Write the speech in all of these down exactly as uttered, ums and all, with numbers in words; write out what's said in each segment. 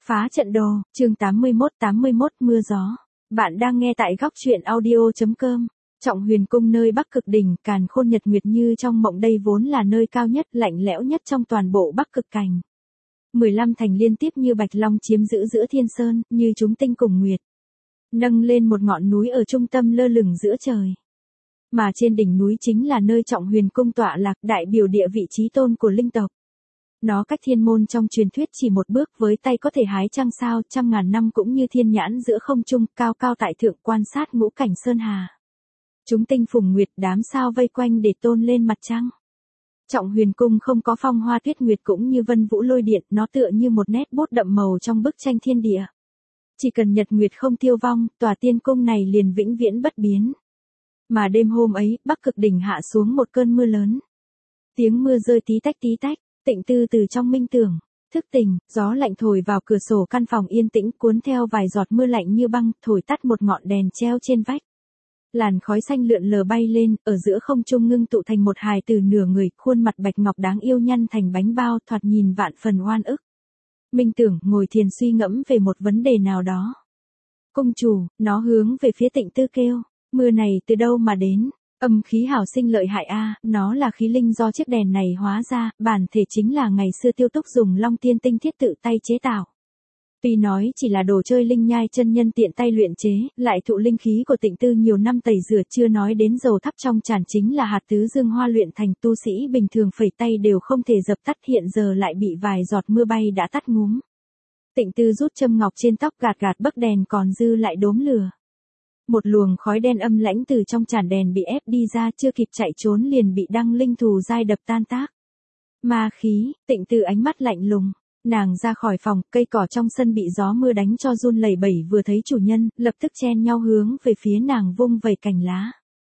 Phá trận đồ, chương tám mươi mốt tám mươi mốt mưa gió. Bạn đang nghe tại góc truyện audio.com. Trọng Huyền Cung nơi Bắc Cực Đỉnh, càn khôn nhật nguyệt như trong mộng, đây vốn là nơi cao nhất, lạnh lẽo nhất trong toàn bộ Bắc Cực Cảnh. mười lăm thành liên tiếp như bạch long chiếm giữ giữa thiên sơn, như chúng tinh cùng nguyệt. Nâng lên một ngọn núi ở trung tâm lơ lửng giữa trời. Mà trên đỉnh núi chính là nơi Trọng Huyền Cung tọa lạc, đại biểu địa vị chí tôn của linh tộc. Nó cách thiên môn trong truyền thuyết chỉ một bước, với tay có thể hái trăng sao, trăm ngàn năm cũng như thiên nhãn giữa không trung, cao cao tại thượng quan sát ngũ cảnh sơn hà. Chúng tinh phùng nguyệt, đám sao vây quanh để tôn lên mặt trăng. Trọng Huyền Cung không có phong hoa tuyết nguyệt cũng như vân vũ lôi điện, nó tựa như một nét bút đậm màu trong bức tranh thiên địa. Chỉ cần nhật nguyệt không tiêu vong, tòa tiên cung này liền vĩnh viễn bất biến. Mà đêm hôm ấy, Bắc Cực Đỉnh hạ xuống một cơn mưa lớn. Tiếng mưa rơi tí tách tí tách. Tịnh Tư từ trong minh tưởng, thức tỉnh, gió lạnh thổi vào cửa sổ căn phòng yên tĩnh, cuốn theo vài giọt mưa lạnh như băng, thổi tắt một ngọn đèn treo trên vách. Làn khói xanh lượn lờ bay lên, ở giữa không trung ngưng tụ thành một hài tử nửa người, khuôn mặt bạch ngọc đáng yêu nhăn thành bánh bao, thoạt nhìn vạn phần oan ức. Minh tưởng ngồi thiền suy ngẫm về một vấn đề nào đó. Cung chủ, nó hướng về phía Tịnh Tư kêu, mưa này từ đâu mà đến? Âm khí hảo sinh lợi hại a, à, nó là khí linh do chiếc đèn này hóa ra, bản thể chính là ngày xưa Tiêu Túc dùng Long Tiên Tinh thiết tự tay chế tạo. Tuy nói chỉ là đồ chơi linh nhai chân nhân tiện tay luyện chế, lại thụ linh khí của Tịnh Tư nhiều năm tẩy rửa, chưa nói đến dầu thắp trong tràn chính là hạt tứ dương hoa luyện thành, tu sĩ bình thường phẩy tay đều không thể dập tắt, hiện giờ lại bị vài giọt mưa bay đã tắt ngúm. Tịnh Tư rút châm ngọc trên tóc gạt gạt bấc đèn còn dư lại đốm lửa. Một luồng khói đen âm lãnh từ trong chản đèn bị ép đi ra, chưa kịp chạy trốn liền bị đăng linh thù dai đập tan tác. Ma khí, Tịnh Tư ánh mắt lạnh lùng. Nàng ra khỏi phòng, cây cỏ trong sân bị gió mưa đánh cho run lẩy bẩy, vừa thấy chủ nhân, lập tức chen nhau hướng về phía nàng vung vẩy cành lá.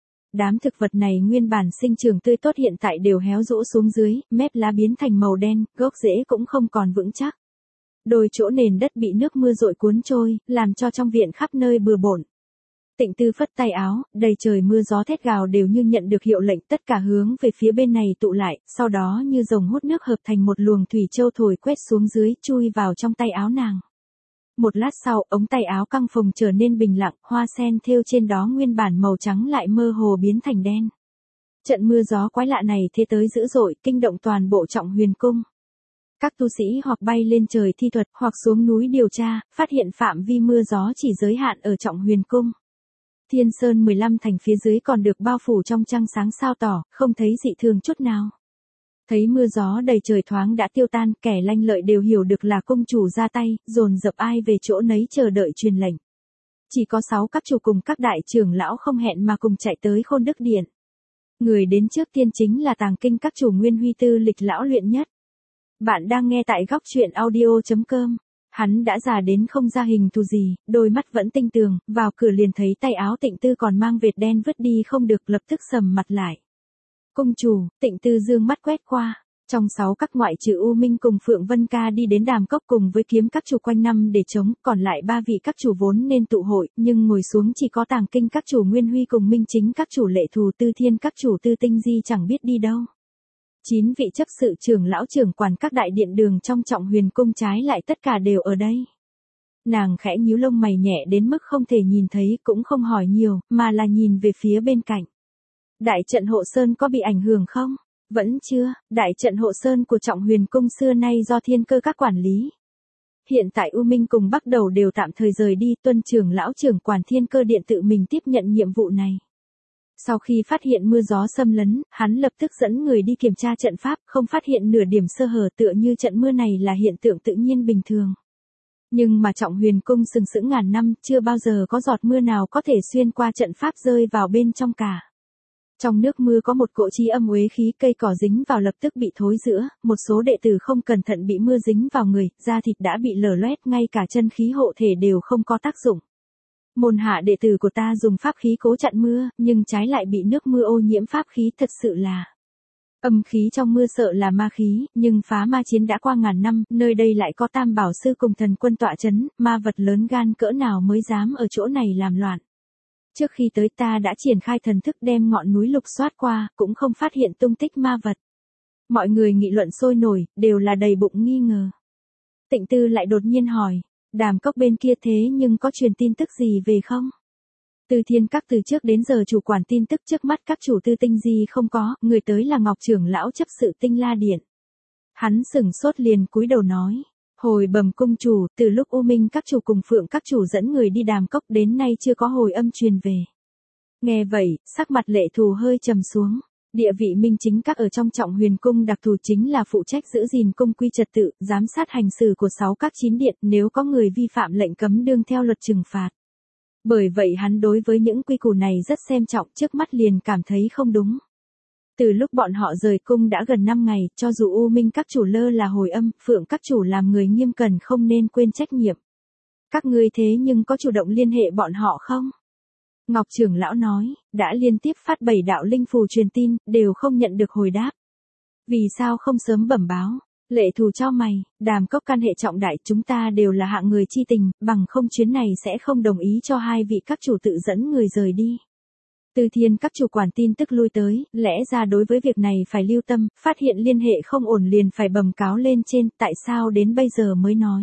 Đám thực vật này nguyên bản sinh trưởng tươi tốt hiện tại đều héo rũ xuống dưới, mép lá biến thành màu đen, gốc rễ cũng không còn vững chắc. Đôi chỗ nền đất bị nước mưa dội cuốn trôi, làm cho trong viện khắp nơi bừa bộn. Tịnh Tư phất tay áo, đầy trời mưa gió thét gào đều như nhận được hiệu lệnh, tất cả hướng về phía bên này tụ lại, sau đó như rồng hút nước hợp thành một luồng thủy châu thổi quét xuống dưới, chui vào trong tay áo nàng. Một lát sau, ống tay áo căng phồng trở nên bình lặng, hoa sen thêu trên đó nguyên bản màu trắng lại mơ hồ biến thành đen. Trận mưa gió quái lạ này thế tới dữ dội, kinh động toàn bộ Trọng Huyền Cung. Các tu sĩ hoặc bay lên trời thi thuật, hoặc xuống núi điều tra, phát hiện phạm vi mưa gió chỉ giới hạn ở Trọng Huyền Cung. Thiên Sơn mười lăm thành phía dưới còn được bao phủ trong trăng sáng sao tỏ, không thấy dị thường chút nào. Thấy mưa gió đầy trời thoáng đã tiêu tan, kẻ lanh lợi đều hiểu được là cung chủ ra tay, dồn dập ai về chỗ nấy chờ đợi truyền lệnh. Chỉ có sáu các chủ cùng các đại trưởng lão không hẹn mà cùng chạy tới Khôn Đức Điện. Người đến trước tiên chính là Tàng Kinh các chủ Nguyên Huy Tư lịch lão luyện nhất. Bạn đang nghe tại góc truyện audio.com. Hắn đã già đến không ra hình thù gì, đôi mắt vẫn tinh tường, vào cửa liền thấy tay áo Tịnh Tư còn mang vệt đen vứt đi không được, lập tức sầm mặt lại. Cung chủ, Tịnh Tư dương mắt quét qua, trong sáu các ngoại trừ U Minh cùng Phượng Vân Ca đi đến Đàm Cốc cùng với Kiếm các chủ quanh năm để chống, còn lại ba vị các chủ vốn nên tụ hội, nhưng ngồi xuống chỉ có Tàng Kinh các chủ Nguyên Huy cùng Minh Chính các chủ Lệ Thù, Tư Thiên các chủ Tư Tinh Di chẳng biết đi đâu. Chín vị chấp sự trưởng lão trưởng quản các đại điện đường trong Trọng Huyền Cung trái lại tất cả đều ở đây. Nàng khẽ nhíu lông mày nhẹ đến mức không thể nhìn thấy, cũng không hỏi nhiều, mà là nhìn về phía bên cạnh. Đại trận hộ sơn có bị ảnh hưởng không? Vẫn chưa, đại trận hộ sơn của Trọng Huyền Cung xưa nay do Thiên Cơ các quản lý. Hiện tại U Minh cùng Bắc Đầu đều tạm thời rời đi, Tuân trưởng lão trưởng quản Thiên Cơ điện tự mình tiếp nhận nhiệm vụ này. Sau khi phát hiện mưa gió xâm lấn, hắn lập tức dẫn người đi kiểm tra trận pháp, không phát hiện nửa điểm sơ hở, tựa như trận mưa này là hiện tượng tự nhiên bình thường. Nhưng mà Trọng Huyền Cung sừng sững ngàn năm, chưa bao giờ có giọt mưa nào có thể xuyên qua trận pháp rơi vào bên trong cả. Trong nước mưa có một cỗ chi âm uế khí, cây cỏ dính vào lập tức bị thối rữa, một số đệ tử không cẩn thận bị mưa dính vào người, da thịt đã bị lở loét, ngay cả chân khí hộ thể đều không có tác dụng. Môn hạ đệ tử của ta dùng pháp khí cố chặn mưa, nhưng trái lại bị nước mưa ô nhiễm pháp khí, thật sự là âm khí trong mưa, sợ là ma khí, nhưng phá ma chiến đã qua ngàn năm, nơi đây lại có Tam Bảo Sư cùng thần quân tọa chấn, ma vật lớn gan cỡ nào mới dám ở chỗ này làm loạn. Trước khi tới ta đã triển khai thần thức đem ngọn núi lục soát qua, cũng không phát hiện tung tích ma vật. Mọi người nghị luận sôi nổi, đều là đầy bụng nghi ngờ. Tịnh Tư lại đột nhiên hỏi, Đàm Cốc bên kia thế nhưng có truyền tin tức gì về không? Từ Thiên Các từ trước đến giờ chủ quản tin tức, trước mắt các chủ tư Tinh Di không có, người tới là Ngọc trưởng lão chấp sự Tinh La Điện. Hắn sừng sốt liền cúi đầu nói, hồi bẩm cung chủ, từ lúc U Minh các chủ cùng Phượng các chủ dẫn người đi Đàm Cốc đến nay chưa có hồi âm truyền về. Nghe vậy, sắc mặt Lệ Thù hơi trầm xuống. Địa vị Minh chính các ở trong Trọng Huyền cung đặc thù chính là phụ trách giữ gìn cung quy trật tự, giám sát hành xử của sáu các chín điện, nếu có người vi phạm lệnh cấm đương theo luật trừng phạt. Bởi vậy hắn đối với những quy củ này rất xem trọng, trước mắt liền cảm thấy không đúng. Từ lúc bọn họ rời cung đã gần năm ngày, cho dù U Minh các chủ lơ là hồi âm, Phượng các chủ làm người nghiêm cẩn không nên quên trách nhiệm. Các ngươi thế nhưng có chủ động liên hệ bọn họ không? Ngọc trưởng lão nói, đã liên tiếp phát bảy đạo linh phù truyền tin, đều không nhận được hồi đáp. Vì sao không sớm bẩm báo? Lệ Thù chau mày, Đàm Cốc can hệ trọng đại, chúng ta đều là hạng người chi tình, bằng không chuyến này sẽ không đồng ý cho hai vị các chủ tự dẫn người rời đi. Từ Thiên các chủ quản tin tức lui tới, lẽ ra đối với việc này phải lưu tâm, phát hiện liên hệ không ổn liền phải bẩm cáo lên trên, tại sao đến bây giờ mới nói?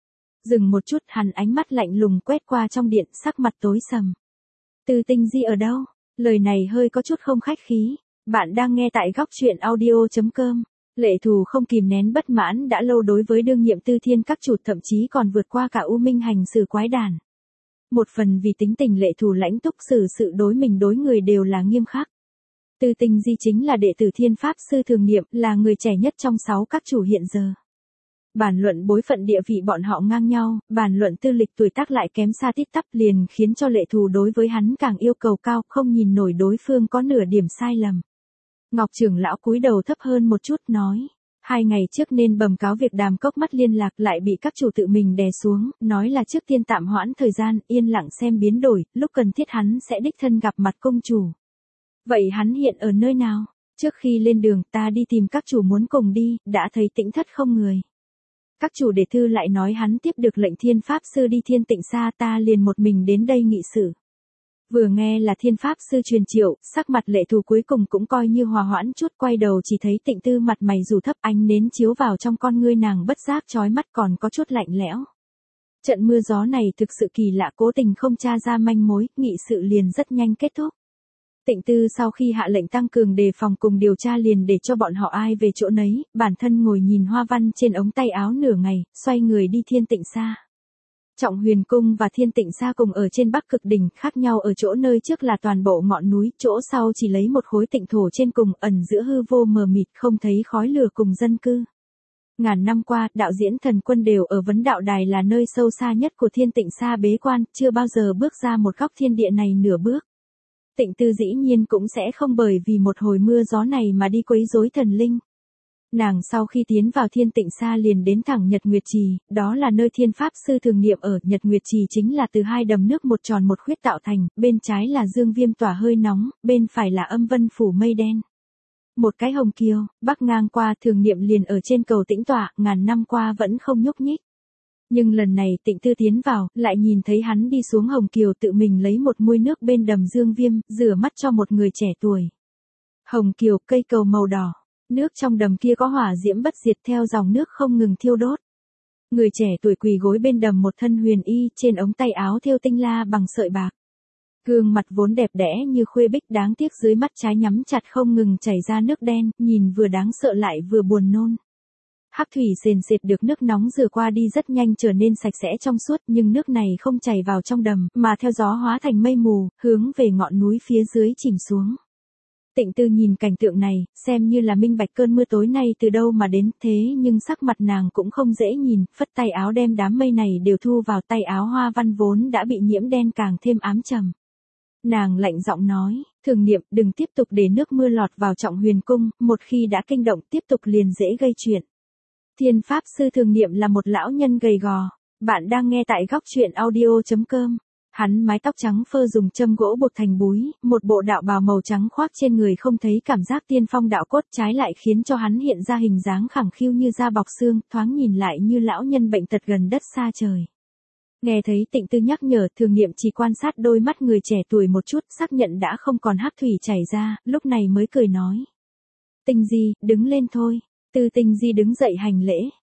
Dừng một chút, hắn ánh mắt lạnh lùng quét qua trong điện, sắc mặt tối sầm. Từ Tinh Di ở đâu? Lời này hơi có chút không khách khí. Bạn đang nghe tại góc truyện audio chấm com. Lệ Thù không kìm nén bất mãn đã lâu đối với đương nhiệm Tư Thiên các chủ, thậm chí còn vượt qua cả U Minh hành xử quái đản. Một phần vì tính tình Lệ Thù lãnh túc, xử sự đối mình đối người đều là nghiêm khắc. Tư Tinh Di chính là đệ tử Thiên Pháp sư Thường Niệm, là người trẻ nhất trong sáu các chủ hiện giờ. Bàn luận bối phận địa vị bọn họ ngang nhau, bàn luận tư lịch tuổi tác lại kém xa tít tắp, liền khiến cho Lệ Thù đối với hắn càng yêu cầu cao, không nhìn nổi đối phương có nửa điểm sai lầm. Ngọc trưởng lão cúi đầu thấp hơn một chút nói, hai ngày trước nên bẩm cáo việc Đàm Cốc mất liên lạc, lại bị các chủ tự mình đè xuống, nói là trước tiên tạm hoãn thời gian, yên lặng xem biến đổi, lúc cần thiết hắn sẽ đích thân gặp mặt công chủ. Vậy hắn hiện ở nơi nào? Trước khi lên đường ta đi tìm các chủ muốn cùng đi, đã thấy Tĩnh Thất không người. Các chủ đệ thư lại nói hắn tiếp được lệnh Thiên Pháp sư đi Thiên Tịnh Sa, ta liền một mình đến đây nghị sự. Vừa nghe là Thiên Pháp sư truyền triệu, sắc mặt Lệ Thù cuối cùng cũng coi như hòa hoãn chút, quay đầu chỉ thấy Tịnh Tư mặt mày dù thấp, ánh nến chiếu vào trong con ngươi nàng bất giác chói mắt, còn có chút lạnh lẽo. Trận mưa gió này thực sự kỳ lạ, cố tình không tra ra manh mối, nghị sự liền rất nhanh kết thúc. Tịnh Tư sau khi hạ lệnh tăng cường đề phòng cùng điều tra liền để cho bọn họ ai về chỗ nấy, bản thân ngồi nhìn hoa văn trên ống tay áo nửa ngày, xoay người đi Thiên Tịnh Sa. Trọng Huyền cung và Thiên Tịnh Sa cùng ở trên Bắc Cực đỉnh, khác nhau ở chỗ nơi trước là toàn bộ ngọn núi, chỗ sau chỉ lấy một khối tịnh thổ trên cùng, ẩn giữa hư vô mờ mịt, không thấy khói lửa cùng dân cư. Ngàn năm qua, đạo diễn thần quân đều ở vấn đạo đài là nơi sâu xa nhất của Thiên Tịnh Sa bế quan, chưa bao giờ bước ra một góc thiên địa này nửa bước. Tịnh Tư dĩ nhiên cũng sẽ không bởi vì một hồi mưa gió này mà đi quấy rối thần linh. Nàng sau khi tiến vào Thiên Tịnh Sa liền đến thẳng Nhật Nguyệt Trì, đó là nơi Thiên Pháp sư Thường Niệm ở. Nhật Nguyệt Trì chính là từ hai đầm nước một tròn một khuyết tạo thành, bên trái là dương viêm tỏa hơi nóng, bên phải là âm vân phủ mây đen. Một cái hồng kiều, bắc ngang qua, Thường Niệm liền ở trên cầu tĩnh tọa, ngàn năm qua vẫn không nhúc nhích. Nhưng lần này Tịnh Tư tiến vào, lại nhìn thấy hắn đi xuống hồng kiều, tự mình lấy một muôi nước bên đầm dương viêm, rửa mắt cho một người trẻ tuổi. Hồng kiều, cây cầu màu đỏ. Nước trong đầm kia có hỏa diễm bất diệt theo dòng nước không ngừng thiêu đốt. Người trẻ tuổi quỳ gối bên đầm một thân huyền y, trên ống tay áo thêu tinh la bằng sợi bạc. Gương mặt vốn đẹp đẽ như khuê bích, đáng tiếc dưới mắt trái nhắm chặt không ngừng chảy ra nước đen, nhìn vừa đáng sợ lại vừa buồn nôn. Hắc thủy sền sệt được nước nóng rửa qua đi rất nhanh trở nên sạch sẽ trong suốt, nhưng nước này không chảy vào trong đầm, mà theo gió hóa thành mây mù, hướng về ngọn núi phía dưới chìm xuống. Tịnh Tư nhìn cảnh tượng này, xem như là minh bạch cơn mưa tối nay từ đâu mà đến, thế nhưng sắc mặt nàng cũng không dễ nhìn, phất tay áo đem đám mây này đều thu vào, tay áo hoa văn vốn đã bị nhiễm đen càng thêm ám trầm. Nàng lạnh giọng nói, Thường Niệm, đừng tiếp tục để nước mưa lọt vào Trọng Huyền cung, một khi đã kinh động tiếp tục liền dễ gây chuyện. Thiên Pháp sư Thường Niệm là một lão nhân gầy gò. Bạn đang nghe tại góc truyện audio chấm com. Hắn mái tóc trắng phơ dùng châm gỗ buộc thành búi, một bộ đạo bào màu trắng khoác trên người, không thấy cảm giác tiên phong đạo cốt, trái lại khiến cho hắn hiện ra hình dáng khẳng khiu như da bọc xương, thoáng nhìn lại như lão nhân bệnh tật gần đất xa trời. Nghe thấy Tịnh Tư nhắc nhở, Thường Niệm chỉ quan sát đôi mắt người trẻ tuổi một chút, xác nhận đã không còn hắc thủy chảy ra, lúc này mới cười nói. Tinh Di, đứng lên thôi. Tư Tinh Di đứng dậy hành lễ.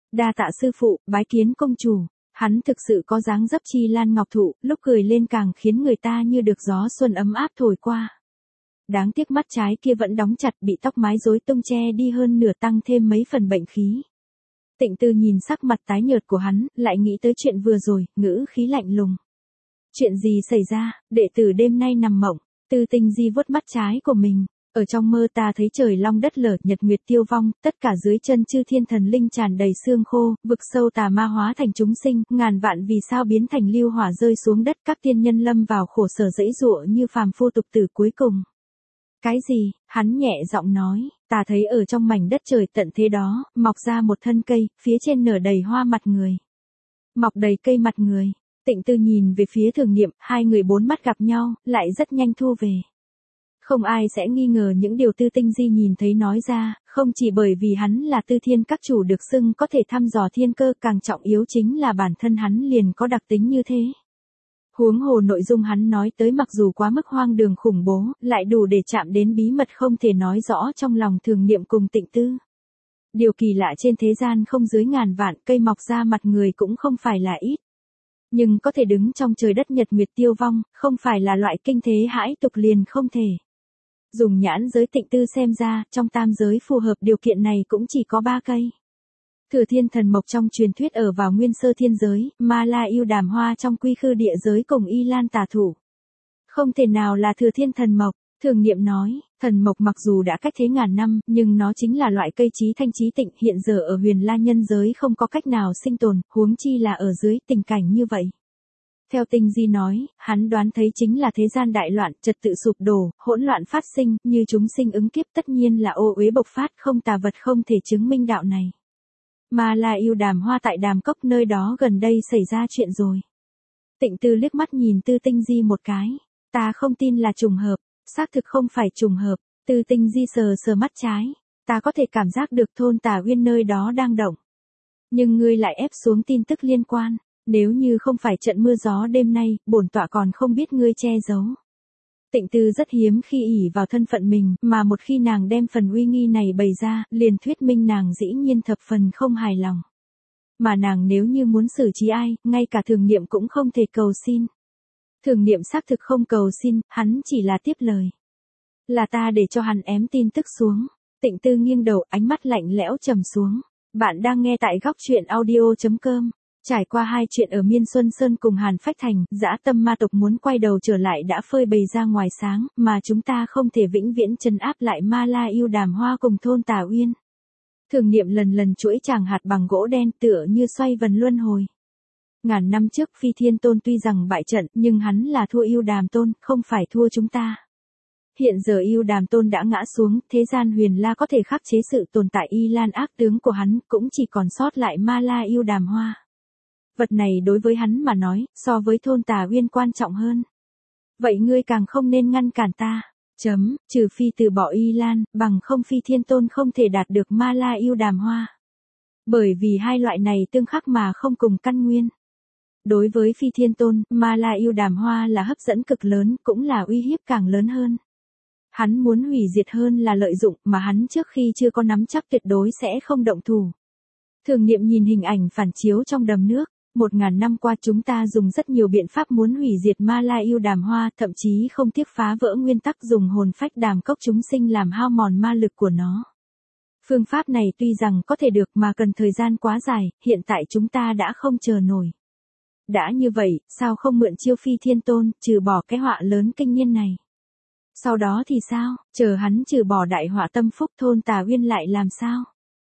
Đa tạ sư phụ, bái kiến công chủ. Hắn thực sự có dáng dấp chi lan ngọc thụ, lúc cười lên càng khiến người ta như được gió xuân ấm áp thổi qua. Đáng tiếc mắt trái kia vẫn đóng chặt, bị tóc mái rối tung che đi hơn nửa, tăng thêm mấy phần bệnh khí. Tịnh Tư nhìn sắc mặt tái nhợt của hắn, lại nghĩ tới chuyện vừa rồi, ngữ khí lạnh lùng. Chuyện gì xảy ra, đệ tử đêm nay nằm mộng. Tư Tinh Di vuốt mắt trái của mình. Ở trong mơ ta thấy trời long đất lở, nhật nguyệt tiêu vong, tất cả dưới chân chư thiên thần linh tràn đầy xương khô, vực sâu tà ma hóa thành chúng sinh, ngàn vạn vì sao biến thành lưu hỏa rơi xuống đất, các tiên nhân lâm vào khổ sở dẫy dụa như phàm phu tục tử cuối cùng. Cái gì? Hắn nhẹ giọng nói, ta thấy ở trong mảnh đất trời tận thế đó, mọc ra một thân cây, phía trên nở đầy hoa mặt người. Mọc đầy cây mặt người. Tịnh Tư nhìn về phía Thường Niệm, hai người bốn mắt gặp nhau, lại rất nhanh thu về. Không ai sẽ nghi ngờ những điều Tư Tinh Di nhìn thấy nói ra, không chỉ bởi vì hắn là Tư Thiên các chủ được xưng có thể thăm dò thiên cơ, càng trọng yếu chính là bản thân hắn liền có đặc tính như thế. Huống hồ nội dung hắn nói tới mặc dù quá mức hoang đường khủng bố, lại đủ để chạm đến bí mật không thể nói rõ trong lòng Thường Niệm cùng Tịnh Tư. Điều kỳ lạ trên thế gian không dưới ngàn vạn, cây mọc ra mặt người cũng không phải là ít. Nhưng có thể đứng trong trời đất nhật nguyệt tiêu vong, không phải là loại kinh thế hãi tục liền không thể. Dùng nhãn giới Tịnh Tư xem ra, trong tam giới phù hợp điều kiện này cũng chỉ có ba cây. Thừa thiên thần mộc trong truyền thuyết ở vào nguyên sơ thiên giới, ma la yêu đàm hoa trong quy khư địa giới cùng y lan tà thủ. Không thể nào là thừa thiên thần mộc. Thường Niệm nói, thần mộc mặc dù đã cách thế ngàn năm, nhưng nó chính là loại cây trí thanh trí tịnh, hiện giờ ở huyền la nhân giới không có cách nào sinh tồn, huống chi là ở dưới tình cảnh như vậy. Theo Tinh Di nói, hắn đoán thấy chính là thế gian đại loạn, trật tự sụp đổ, hỗn loạn phát sinh, như chúng sinh ứng kiếp, tất nhiên là ô uế bộc phát, không tà vật không thể chứng minh đạo này. Mà là yêu đàm hoa tại đàm cốc nơi đó gần đây xảy ra chuyện rồi. Tịnh Tư liếc mắt nhìn Tư Tinh Di một cái, ta không tin là trùng hợp, xác thực không phải trùng hợp. Tư Tinh Di sờ sờ mắt trái, ta có thể cảm giác được thôn Tà Uyên nơi đó đang động. Nhưng ngươi lại ép xuống tin tức liên quan. Nếu như không phải trận mưa gió đêm nay, bổn tọa còn không biết ngươi che giấu. Tịnh Tư rất hiếm khi ỷ vào thân phận mình, mà một khi nàng đem phần uy nghi này bày ra, liền thuyết minh nàng dĩ nhiên thập phần không hài lòng. Mà nàng nếu như muốn xử trí ai, ngay cả Thường Niệm cũng không thể cầu xin. Thường Niệm xác thực không cầu xin, hắn chỉ là tiếp lời. Là ta để cho hắn ém tin tức xuống. Tịnh Tư nghiêng đầu, ánh mắt lạnh lẽo trầm xuống. Bạn đang nghe tại góc truyện audio chấm com. Trải qua hai chuyện ở Miên Xuân Sơn cùng Hàn Phách Thành, dã tâm ma tộc muốn quay đầu trở lại đã phơi bày ra ngoài sáng, mà chúng ta không thể vĩnh viễn trấn áp lại ma la yêu đàm hoa cùng thôn Tà Uyên. Thường Niệm lần lần chuỗi chàng hạt bằng gỗ đen tựa như xoay vần luân hồi. Ngàn năm trước Phi Thiên Tôn tuy rằng bại trận, nhưng hắn là thua yêu đàm tôn, không phải thua chúng ta. Hiện giờ yêu đàm tôn đã ngã xuống, thế gian huyền la có thể khắc chế sự tồn tại y lan ác tướng của hắn, cũng chỉ còn sót lại ma la yêu đàm hoa. Vật này đối với hắn mà nói, so với thôn Tà Uyên quan trọng hơn. Vậy ngươi càng không nên ngăn cản ta. Chấm, trừ phi từ bỏ y lan, bằng không Phi Thiên Tôn không thể đạt được ma la yêu đàm hoa. Bởi vì hai loại này tương khắc mà không cùng căn nguyên. Đối với Phi Thiên Tôn, ma la yêu đàm hoa là hấp dẫn cực lớn, cũng là uy hiếp càng lớn hơn. Hắn muốn hủy diệt hơn là lợi dụng, mà hắn trước khi chưa có nắm chắc tuyệt đối sẽ không động thủ. Thường Niệm nhìn hình ảnh phản chiếu trong đầm nước. Một ngàn năm qua chúng ta dùng rất nhiều biện pháp muốn hủy diệt ma la yêu đàm hoa, thậm chí không tiếc phá vỡ nguyên tắc dùng hồn phách đàm cốc chúng sinh làm hao mòn ma lực của nó. Phương pháp này tuy rằng có thể được mà cần thời gian quá dài, hiện tại chúng ta đã không chờ nổi. Đã như vậy, sao không mượn chiêu Phi Thiên Tôn, trừ bỏ cái họa lớn kinh niên này? Sau đó thì sao, chờ hắn trừ bỏ đại họa tâm phúc thôn Tà Uyên lại làm sao?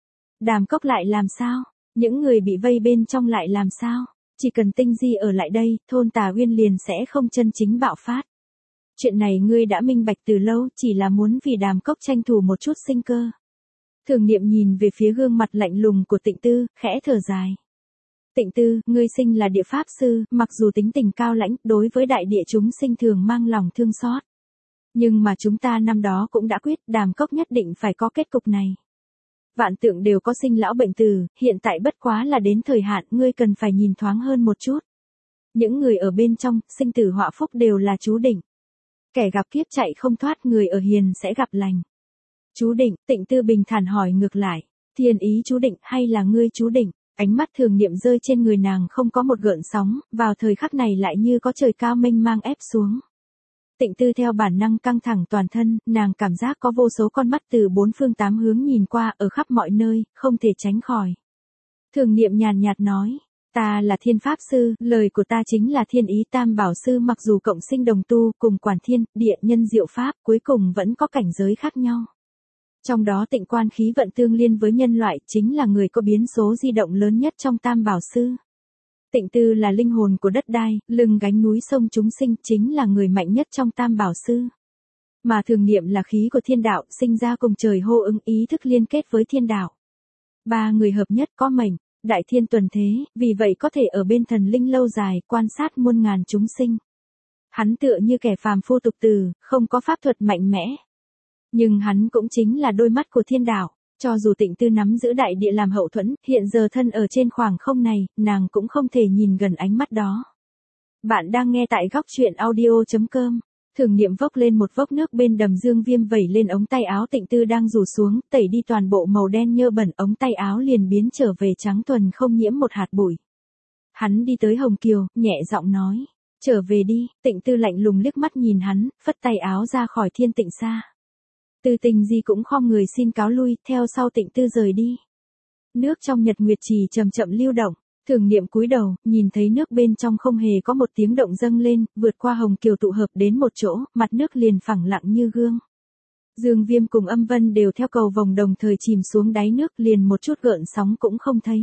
Đàm cốc lại làm sao? Những người bị vây bên trong lại làm sao? Chỉ cần Tinh Di ở lại đây, thôn Tà Uyên liền sẽ không chân chính bạo phát. Chuyện này ngươi đã minh bạch từ lâu, chỉ là muốn vì đàm cốc tranh thủ một chút sinh cơ. Thường Niệm nhìn về phía gương mặt lạnh lùng của Tịnh Tư, khẽ thở dài. Tịnh Tư, ngươi sinh là địa pháp sư, mặc dù tính tình cao lãnh, đối với đại địa chúng sinh thường mang lòng thương xót. Nhưng mà chúng ta năm đó cũng đã quyết, đàm cốc nhất định phải có kết cục này. Vạn tượng đều có sinh lão bệnh tử, hiện tại bất quá là đến thời hạn, ngươi cần phải nhìn thoáng hơn một chút. Những người ở bên trong, sinh tử họa phúc đều là chú định. Kẻ gặp kiếp chạy không thoát, người ở hiền sẽ gặp lành. Chú định, Tịnh Tư bình thản hỏi ngược lại, thiên ý chú định hay là ngươi chú định? Ánh mắt Thường Niệm rơi trên người nàng không có một gợn sóng, vào thời khắc này lại như có trời cao mênh mang ép xuống. Tịnh Tư theo bản năng căng thẳng toàn thân, nàng cảm giác có vô số con mắt từ bốn phương tám hướng nhìn qua ở khắp mọi nơi, không thể tránh khỏi. Thường Niệm nhàn nhạt nói, ta là Thiên Pháp Sư, lời của ta chính là Thiên Ý Tam Bảo Sư, mặc dù cộng sinh đồng tu cùng quản thiên, địa nhân diệu pháp, cuối cùng vẫn có cảnh giới khác nhau. Trong đó tịnh quan khí vận tương liên với nhân loại, chính là người có biến số di động lớn nhất trong Tam Bảo Sư. Tịnh Tư là linh hồn của đất đai, lưng gánh núi sông chúng sinh, chính là người mạnh nhất trong Tam Bảo Sư. Mà Thường Niệm là khí của thiên đạo, sinh ra cùng trời hô ứng, ý thức liên kết với thiên đạo. Ba người hợp nhất có mệnh, đại thiên tuần thế, vì vậy có thể ở bên thần linh lâu dài, quan sát muôn ngàn chúng sinh. Hắn tựa như kẻ phàm phu tục tử, không có pháp thuật mạnh mẽ. Nhưng hắn cũng chính là đôi mắt của thiên đạo, cho dù Tịnh Tư nắm giữ đại địa làm hậu thuẫn, hiện giờ thân ở trên khoảng không này, nàng cũng không thể nhìn gần ánh mắt đó. Bạn đang nghe tại góc truyện audio chấm com. Thường Niệm vốc lên một vốc nước bên đầm dương viêm vẩy lên ống tay áo Tịnh Tư đang rủ xuống, tẩy đi toàn bộ màu đen nhơ bẩn, ống tay áo liền biến trở về trắng thuần không nhiễm một hạt bụi. Hắn đi tới Hồng Kiều, nhẹ giọng nói, trở về đi. Tịnh Tư lạnh lùng liếc mắt nhìn hắn, phất tay áo ra khỏi Thiên Tịnh Sa. Từ Tình Di cũng khom người xin cáo lui, theo sau Tịnh Tư rời đi. Nước trong Nhật Nguyệt Trì chậm chậm lưu động. Thường Niệm cúi đầu, nhìn thấy nước bên trong không hề có một tiếng động dâng lên, vượt qua Hồng Kiều tụ hợp đến một chỗ, mặt nước liền phẳng lặng như gương. Dương Viêm cùng Âm Vân đều theo cầu vồng đồng thời chìm xuống đáy nước, liền một chút gợn sóng cũng không thấy.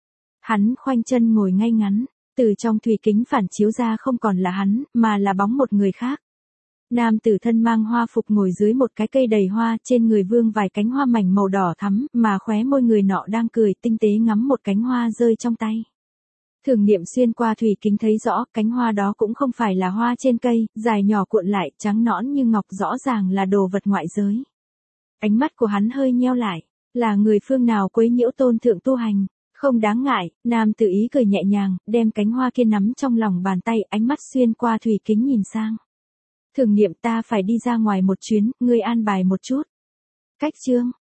Hắn khoanh chân ngồi ngay ngắn, từ trong thủy kính phản chiếu ra không còn là hắn, mà là bóng một người khác. Nam tử thân mang hoa phục ngồi dưới một cái cây đầy hoa, trên người vương vài cánh hoa mảnh màu đỏ thắm, mà khóe môi người nọ đang cười tinh tế ngắm một cánh hoa rơi trong tay. Thường Niệm xuyên qua thủy kính thấy rõ, cánh hoa đó cũng không phải là hoa trên cây, dài nhỏ cuộn lại, trắng nõn như ngọc, rõ ràng là đồ vật ngoại giới. Ánh mắt của hắn hơi nheo lại, là người phương nào quấy nhiễu tôn thượng tu hành, không đáng ngại. Nam tử ý cười nhẹ nhàng, đem cánh hoa kia nắm trong lòng bàn tay, ánh mắt xuyên qua thủy kính nhìn sang. Thường Niệm, ta phải đi ra ngoài một chuyến, ngươi an bài một chút. Cách chương.